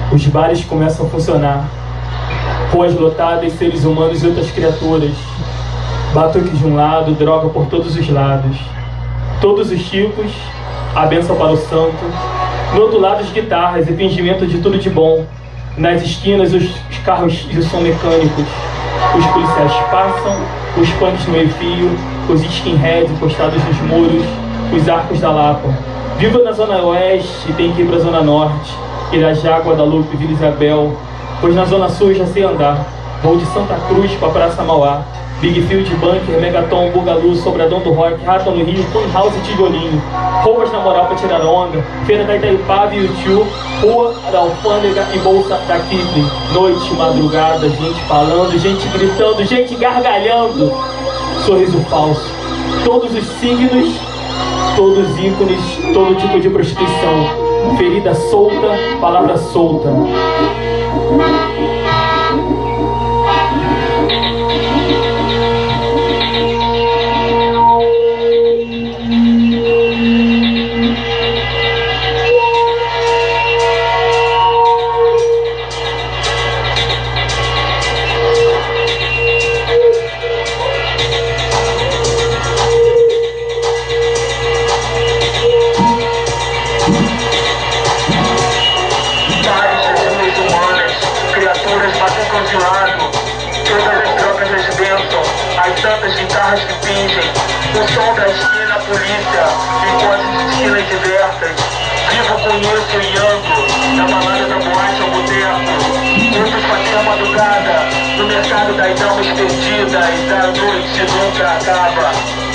Os bares começam a funcionar. Ruas lotadas, seres humanos e outras criaturas. Batuques de um lado, droga por todos os lados. Todos os tipos, a bênção para o santo. Do outro lado, as guitarras e fingimento de tudo de bom. Nas esquinas, os carros de som mecânicos. Os policiais passam, os punks no meio-fio, os skinheads postados nos muros, os arcos da Lapa. Viva na Zona Oeste, tem que ir pra Zona Norte. Irajá, Guadalupe, Vila Isabel. Pois na Zona Sul já sei andar. Vou de Santa Cruz pra Praça Mauá. Big Field, Bunker, Megaton, Bugalu, Sobradão do Rock, Rata no Rio, Funhouse e Tijolinho. Roupas na moral pra tirar onda. Feira da Itaipava e Utiu. Rua da Alfândega e Bolsa da Kipling. Noite, madrugada, gente falando, gente gritando, gente gargalhando. Sorriso falso. Todos os signos, todos os ícones, todo tipo de prostituição. Ferida solta, palavra solta. Tantas guitarras que fingem, o som da esquina, a polícia, enquanto de esquinas diversas. Vivo com isso e ando, da balada da boate ao boteco. Muitos fazem a madrugada, no mercado das almas perdidas, a noite nunca acaba.